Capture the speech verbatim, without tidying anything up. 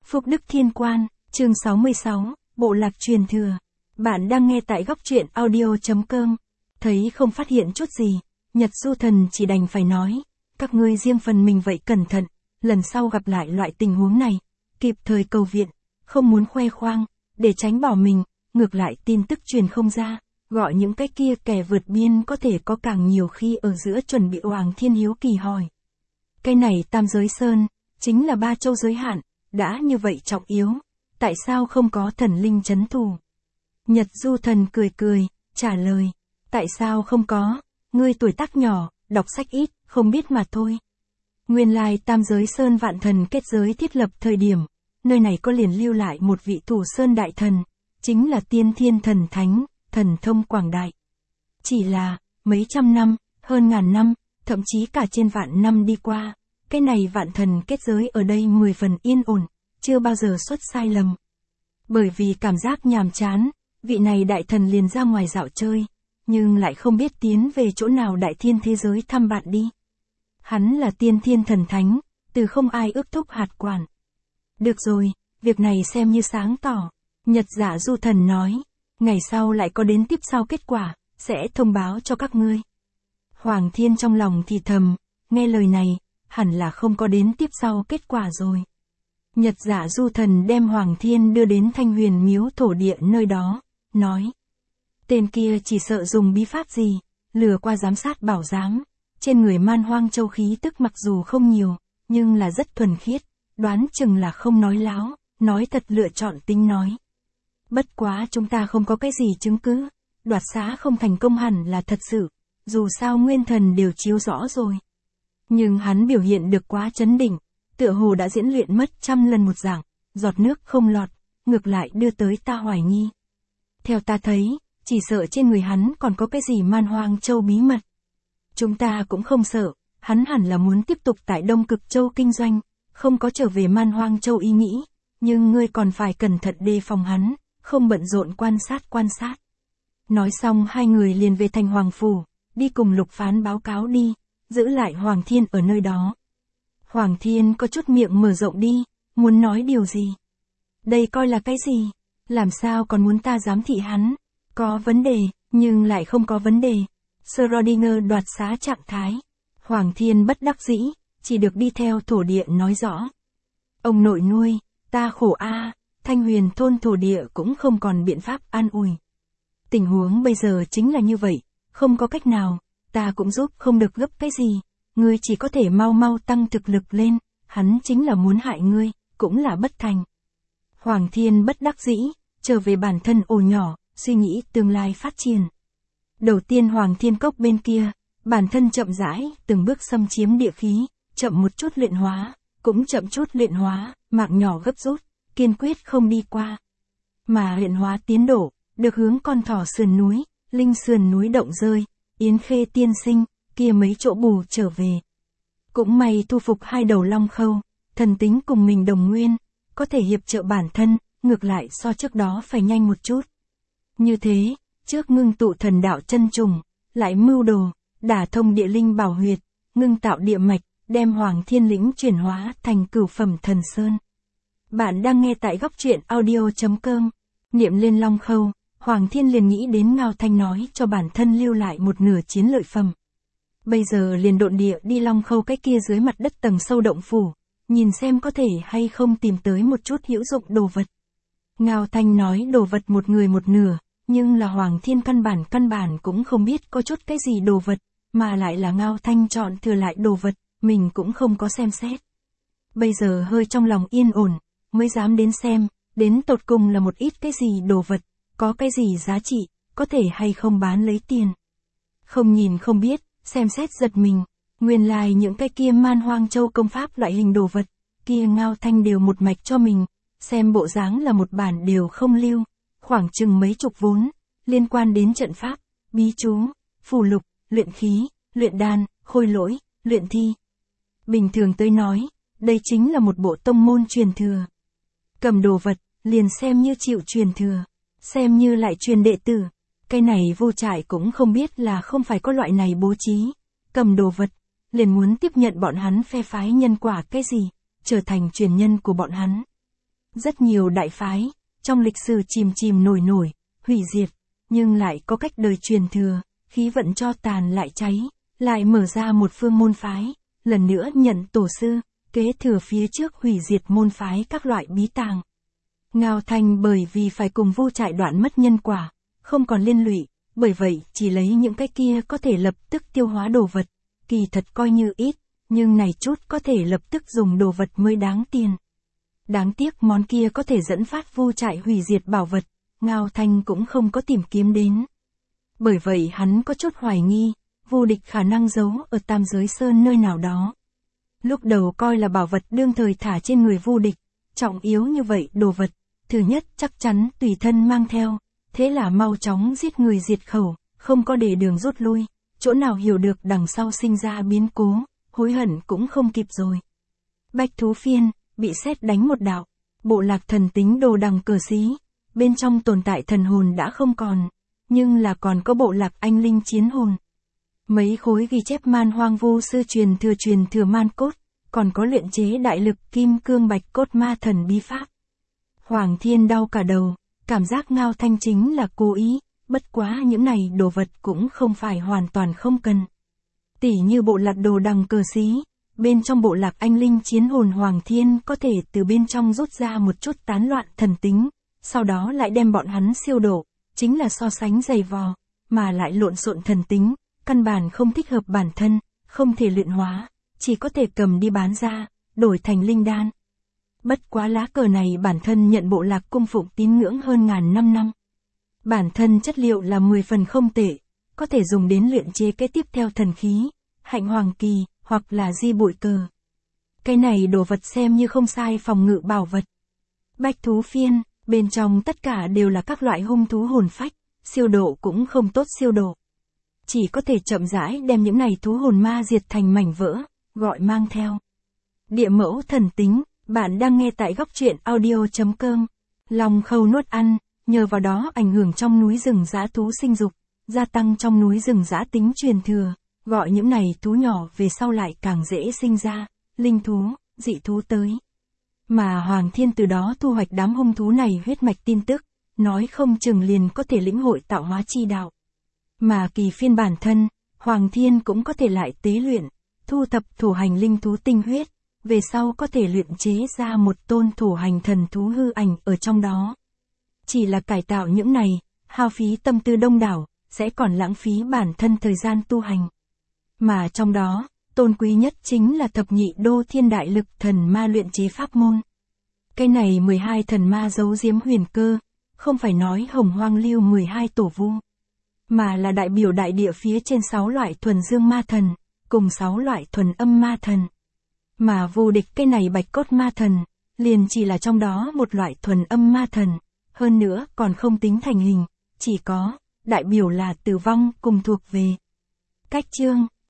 Phúc Đức Thiên Quan, chương sáu mươi sáu, Bộ lạc truyền thừa. Bạn đang nghe tại góc truyện audio chấm com. Thấy không phát hiện chút gì, Nhật Du Thần chỉ đành phải nói, các ngươi riêng phần mình vậy cẩn thận, lần sau gặp lại loại tình huống này, kịp thời cầu viện, không muốn khoe khoang, để tránh bỏ mình, ngược lại tin tức truyền không ra, gọi những cái kia kẻ vượt biên có thể có càng nhiều khi ở giữa chuẩn bị Hoàng Thiên hiếu kỳ hỏi. Cái này Tam Giới Sơn, chính là ba châu giới hạn, đã như vậy trọng yếu, tại sao không có thần linh trấn thủ? Nhật Du Thần cười cười, trả lời, tại sao không có, ngươi tuổi tác nhỏ, đọc sách ít, không biết mà thôi. Nguyên lai Tam Giới Sơn vạn thần kết giới thiết lập thời điểm, nơi này có liền lưu lại một vị thủ sơn đại thần, chính là tiên thiên thần thánh, thần thông quảng đại. Chỉ là, mấy trăm năm, hơn ngàn năm, thậm chí cả trên vạn năm đi qua, cái này vạn thần kết giới ở đây mười phần yên ổn, chưa bao giờ xuất sai lầm. Bởi vì cảm giác nhàm chán, vị này đại thần liền ra ngoài dạo chơi, nhưng lại không biết tiến về chỗ nào đại thiên thế giới thăm bạn đi. Hắn là tiên thiên thần thánh, từ không ai ước thúc hạt quản. Được rồi, việc này xem như sáng tỏ, Nhật Giả Du Thần nói, ngày sau lại có đến tiếp sau kết quả, sẽ thông báo cho các ngươi. Hoàng Thiên trong lòng thì thầm, nghe lời này, hẳn là không có đến tiếp sau kết quả rồi. Nhật Giả Du Thần đem Hoàng Thiên đưa đến Thanh Huyền miếu thổ địa nơi đó, nói. Tên kia chỉ sợ dùng bí pháp gì, lừa qua giám sát bảo giám, trên người Man Hoang Châu khí tức mặc dù không nhiều, nhưng là rất thuần khiết, đoán chừng là không nói láo, nói thật lựa chọn tính nói. Bất quá chúng ta không có cái gì chứng cứ, đoạt xá không thành công hẳn là thật sự, dù sao nguyên thần đều chiếu rõ rồi. Nhưng hắn biểu hiện được quá chấn định, tựa hồ đã diễn luyện mất trăm lần một dạng, giọt nước không lọt, ngược lại đưa tới ta hoài nghi. Theo ta thấy, chỉ sợ trên người hắn còn có cái gì Man Hoang Châu bí mật. Chúng ta cũng không sợ, hắn hẳn là muốn tiếp tục tại Đông Cực Châu kinh doanh, không có trở về Man Hoang Châu ý nghĩ, nhưng ngươi còn phải cẩn thận đề phòng hắn, không bận rộn quan sát quan sát. Nói xong hai người liền về thành Hoàng Phủ, đi cùng Lục Phán báo cáo đi, giữ lại Hoàng Thiên ở nơi đó. Hoàng Thiên có chút miệng mở rộng đi, muốn nói điều gì? Đây coi là cái gì? Làm sao còn muốn ta giám thị hắn? Có vấn đề, nhưng lại không có vấn đề. Schrödinger đoạt xá trạng thái. Hoàng Thiên bất đắc dĩ, chỉ được đi theo thổ địa nói rõ. Ông nội nuôi, ta khổ a, Thanh Huyền thôn thổ địa cũng không còn biện pháp an ủi. Tình huống bây giờ chính là như vậy, không có cách nào, ta cũng giúp không được gấp cái gì, ngươi chỉ có thể mau mau tăng thực lực lên, hắn chính là muốn hại ngươi, cũng là bất thành. Hoàng Thiên bất đắc dĩ, trở về bản thân ổ nhỏ, suy nghĩ tương lai phát triển. Đầu tiên Hoàng Thiên Cốc bên kia, bản thân chậm rãi, từng bước xâm chiếm địa khí, chậm một chút luyện hóa, cũng chậm chút luyện hóa, mạng nhỏ gấp rút, kiên quyết không đi qua. Mà luyện hóa tiến độ, được hướng con thỏ sườn núi, linh sườn núi động rơi, Yến Khê tiên sinh, kia mấy chỗ bù trở về. Cũng may thu phục hai đầu long khâu, thần tính cùng mình đồng nguyên, có thể hiệp trợ bản thân, ngược lại so trước đó phải nhanh một chút. Như thế, trước ngưng tụ thần đạo chân trùng, lại mưu đồ, đả thông địa linh bảo huyệt, ngưng tạo địa mạch, đem Hoàng Thiên lĩnh chuyển hóa thành cửu phẩm thần sơn. Bạn đang nghe tại góc truyện audio chấm com. Niệm lên long khâu, Hoàng Thiên liền nghĩ đến Ngao Thanh nói cho bản thân lưu lại một nửa chiến lợi phẩm. Bây giờ liền độn địa đi long khâu cái kia dưới mặt đất tầng sâu động phủ, nhìn xem có thể hay không tìm tới một chút hữu dụng đồ vật. Ngao Thanh nói đồ vật một người một nửa, nhưng là Hoàng Thiên căn bản căn bản cũng không biết có chút cái gì đồ vật, mà lại là Ngao Thanh chọn thừa lại đồ vật, mình cũng không có xem xét. Bây giờ hơi trong lòng yên ổn, mới dám đến xem, đến tột cùng là một ít cái gì đồ vật, có cái gì giá trị, có thể hay không bán lấy tiền. Không nhìn không biết, xem xét giật mình, nguyên lai những cái kia Man Hoang Châu công pháp loại hình đồ vật, kia Ngao Thanh đều một mạch cho mình, xem bộ dáng là một bản đều không lưu, khoảng chừng mấy chục vốn, liên quan đến trận pháp, bí chú, phù lục, luyện khí, luyện đan, khôi lỗi, luyện thi. Bình thường tới nói, đây chính là một bộ tông môn truyền thừa. Cầm đồ vật, liền xem như chịu truyền thừa, xem như lại truyền đệ tử. Cái này Vô Trại cũng không biết là không phải có loại này bố trí. Cầm đồ vật, liền muốn tiếp nhận bọn hắn phe phái nhân quả cái gì, trở thành truyền nhân của bọn hắn. Rất nhiều đại phái, trong lịch sử chìm chìm nổi nổi, hủy diệt, nhưng lại có cách đời truyền thừa, khí vận cho tàn lại cháy, lại mở ra một phương môn phái, lần nữa nhận tổ sư, kế thừa phía trước hủy diệt môn phái các loại bí tàng. Ngao Thanh bởi vì phải cùng Vu Trại đoạn mất nhân quả, không còn liên lụy, bởi vậy chỉ lấy những cái kia có thể lập tức tiêu hóa đồ vật, kỳ thật coi như ít, nhưng này chút có thể lập tức dùng đồ vật mới đáng tiền. Đáng tiếc món kia có thể dẫn phát Vu Trại hủy diệt bảo vật, Ngao Thanh cũng không có tìm kiếm đến. Bởi vậy hắn có chút hoài nghi, Vu Địch khả năng giấu ở Tam Giới Sơn nơi nào đó. Lúc đầu coi là bảo vật đương thời thả trên người Vu Địch, trọng yếu như vậy đồ vật, thứ nhất chắc chắn tùy thân mang theo, thế là mau chóng giết người diệt khẩu, không có để đường rút lui, chỗ nào hiểu được đằng sau sinh ra biến cố, hối hận cũng không kịp rồi. Bạch Thú Phiên, bị sét đánh một đạo, bộ lạc thần tính đồ đằng cờ xí, bên trong tồn tại thần hồn đã không còn, nhưng là còn có bộ lạc anh linh chiến hồn. Mấy khối ghi chép man hoang vô sư truyền thừa truyền thừa man cốt, còn có luyện chế đại lực kim cương bạch cốt ma thần bí pháp. Hoàng Thiên đau cả đầu, cảm giác Ngao Thanh chính là cố ý, bất quá những này đồ vật cũng không phải hoàn toàn không cần. Tỉ như bộ lạc đồ đằng cờ xí, bên trong bộ lạc anh linh chiến hồn Hoàng Thiên có thể từ bên trong rút ra một chút tán loạn thần tính, sau đó lại đem bọn hắn siêu độ, chính là so sánh dày vò, mà lại lộn xộn thần tính, căn bản không thích hợp bản thân, không thể luyện hóa, chỉ có thể cầm đi bán ra, đổi thành linh đan. Bất quá lá cờ này bản thân nhận bộ lạc cung phụng tín ngưỡng hơn ngàn năm năm. Bản thân chất liệu là mười phần không tệ, có thể dùng đến luyện chế kế tiếp theo thần khí, hạnh hoàng kỳ, hoặc là di bụi cờ. Cái này đồ vật xem như không sai phòng ngự bảo vật. Bạch Thú Phiên, bên trong tất cả đều là các loại hung thú hồn phách, siêu độ cũng không tốt siêu độ. Chỉ có thể chậm rãi đem những này thú hồn ma diệt thành mảnh vỡ, gọi mang theo. Địa mẫu thần tính, bạn đang nghe tại góc truyện audio chấm com. Lòng khâu nuốt ăn, nhờ vào đó ảnh hưởng trong núi rừng dã thú sinh dục, gia tăng trong núi rừng dã tính truyền thừa, gọi những này thú nhỏ về sau lại càng dễ sinh ra, linh thú, dị thú tới. Mà Hoàng Thiên từ đó thu hoạch đám hung thú này huyết mạch tin tức, nói không chừng liền có thể lĩnh hội tạo hóa chi đạo. Mà kỳ phiên bản thân, Hoàng Thiên cũng có thể lại tế luyện, thu thập thổ hành linh thú tinh huyết, về sau có thể luyện chế ra một tôn thổ hành thần thú hư ảnh ở trong đó. Chỉ là cải tạo những này, hao phí tâm tư đông đảo, sẽ còn lãng phí bản thân thời gian tu hành. Mà trong đó, tôn quý nhất chính là thập nhị đô thiên đại lực thần ma luyện chế pháp môn. Cái này mười hai thần ma giấu giếm huyền cơ, không phải nói hồng hoang lưu mười hai tổ vu, mà là đại biểu đại địa phía trên sáu loại thuần dương ma thần, cùng sáu loại thuần âm ma thần. Mà Vô Địch cái này bạch cốt ma thần, liền chỉ là trong đó một loại thuần âm ma thần, hơn nữa còn không tính thành hình, chỉ có, đại biểu là tử vong cùng thuộc về. Cách chương